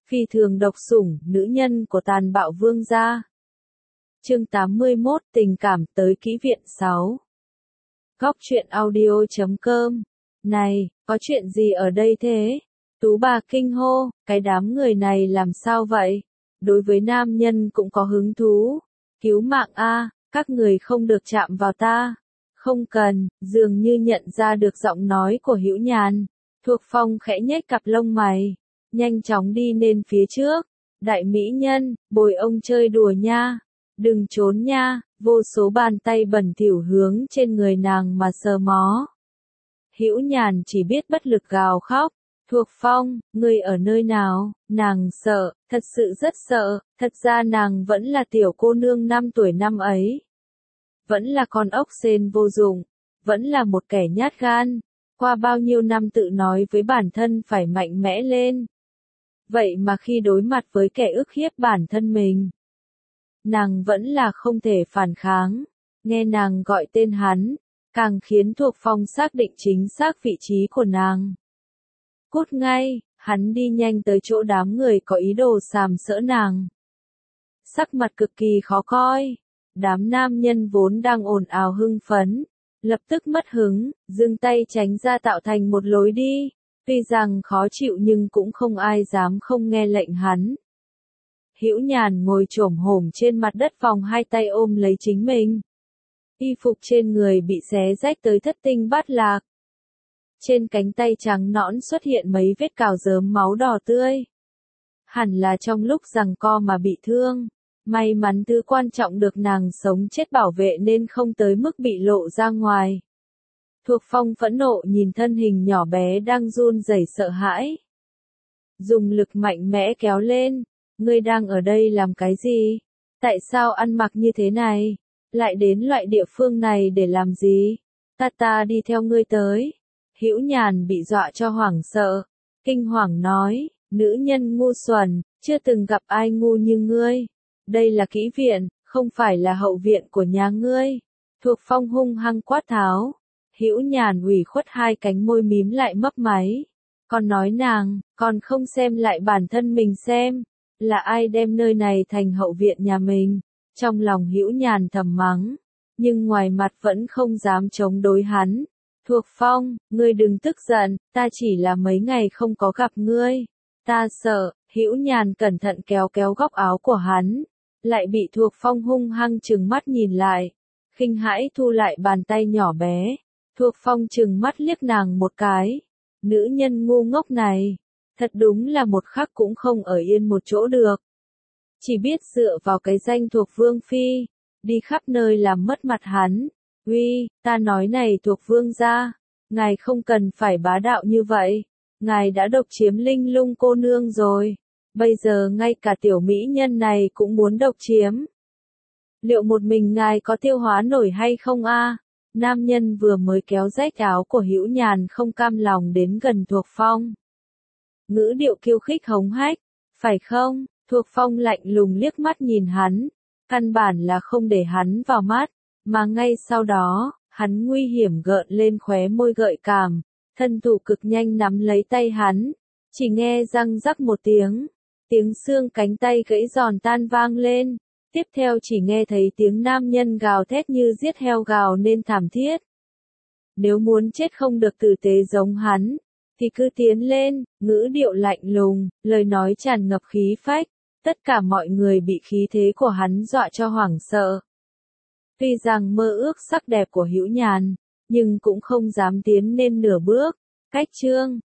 Phi thường độc sủng, nữ nhân của tàn bạo vương gia. Chương 81, tình cảm tới kỹ viện 6. Góc truyện audio.com. Này, có chuyện gì ở đây thế? Tú bà kinh hô, cái đám người này làm sao vậy? Đối với nam nhân cũng có hứng thú. Cứu mạng a, các người không được chạm vào ta. Không cần, dường như nhận ra được giọng nói của Hữu Nhàn. Thuộc Phong khẽ nhếch cặp lông mày, nhanh chóng đi lên phía trước. Đại mỹ nhân, bồi ông chơi đùa nha. Đừng trốn nha, vô số bàn tay bẩn thỉu hướng trên người nàng mà sờ mó. Hữu Nhàn chỉ biết bất lực gào khóc. Thuộc Phong, ngươi ở nơi nào? Nàng sợ, thật sự rất sợ, thật ra nàng vẫn là tiểu cô nương 5 tuổi năm ấy. Vẫn là con ốc sên vô dụng, vẫn là một kẻ nhát gan. Qua bao nhiêu năm tự nói với bản thân phải mạnh mẽ lên. Vậy mà khi đối mặt với kẻ ức hiếp bản thân mình, nàng vẫn là không thể phản kháng. Nghe nàng gọi tên hắn, càng khiến Thuộc Phong xác định chính xác vị trí của nàng. Cút ngay, hắn đi nhanh tới chỗ đám người có ý đồ sàm sỡ nàng. Sắc mặt cực kỳ khó coi, đám nam nhân vốn đang ồn ào hưng phấn, lập tức mất hứng, giương tay tránh ra tạo thành một lối đi. Tuy rằng khó chịu nhưng cũng không ai dám không nghe lệnh hắn. Hữu Nhàn ngồi chổm hổm trên mặt đất vòng hai tay ôm lấy chính mình. Y phục trên người bị xé rách tới thất tinh bát lạc. Trên cánh tay trắng nõn xuất hiện mấy vết cào rớm máu đỏ tươi. Hẳn là trong lúc giằng co mà bị thương. May mắn thứ quan trọng được nàng sống chết bảo vệ nên không tới mức bị lộ ra ngoài. Thuộc Phong phẫn nộ nhìn thân hình nhỏ bé đang run rẩy sợ hãi. Dùng lực mạnh mẽ kéo lên. Ngươi đang ở đây làm cái gì? Tại sao ăn mặc như thế này? Lại đến loại địa phương này để làm gì? Ta đi theo ngươi tới. Hữu Nhàn bị dọa cho hoảng sợ. Kinh hoàng nói, nữ nhân ngu xuẩn, chưa từng gặp ai ngu như ngươi. Đây là kỹ viện, không phải là hậu viện của nhà ngươi. Thuộc Phong hung hăng quát tháo. Hữu Nhàn ủy khuất hai cánh môi mím lại mấp máy. Còn nói nàng, còn không xem lại bản thân mình xem. Là ai đem nơi này thành hậu viện nhà mình? Trong lòng Hữu Nhàn thầm mắng. Nhưng ngoài mặt vẫn không dám chống đối hắn. Thuộc Phong, ngươi đừng tức giận, ta chỉ là mấy ngày không có gặp ngươi. Ta sợ. Hữu Nhàn cẩn thận kéo kéo góc áo của hắn. Lại bị Thuộc Phong hung hăng trừng mắt nhìn lại. Khinh hãi thu lại bàn tay nhỏ bé. Thuộc Phong trừng mắt liếc nàng một cái. Nữ nhân ngu ngốc này. Thật đúng là một khắc cũng không ở yên một chỗ được. Chỉ biết dựa vào cái danh thuộc Vương Phi. Đi khắp nơi làm mất mặt hắn. Uy, ta nói này thuộc Vương gia. Ngài không cần phải bá đạo như vậy. Ngài đã độc chiếm Linh Lung cô nương rồi. Bây giờ ngay cả tiểu mỹ nhân này cũng muốn độc chiếm. Liệu một mình ngài có tiêu hóa nổi hay không a? Nam nhân vừa mới kéo rách áo của Hữu Nhàn không cam lòng đến gần Thuộc Phong. Ngữ điệu khiêu khích hống hách, phải không? Thuộc Phong lạnh lùng liếc mắt nhìn hắn, căn bản là không để hắn vào mắt, mà ngay sau đó, hắn nguy hiểm gợn lên khóe môi gợi cảm, thân thủ cực nhanh nắm lấy tay hắn, chỉ nghe răng rắc một tiếng xương cánh tay gãy giòn tan vang lên, tiếp theo chỉ nghe thấy tiếng nam nhân gào thét như giết heo gào nên thảm thiết. Nếu muốn chết không được tử tế giống hắn, thì cứ tiến lên, ngữ điệu lạnh lùng, lời nói tràn ngập khí phách, tất cả mọi người bị khí thế của hắn dọa cho hoảng sợ. Tuy rằng mơ ước sắc đẹp của Hữu Nhàn, nhưng cũng không dám tiến lên nửa bước. Cách chương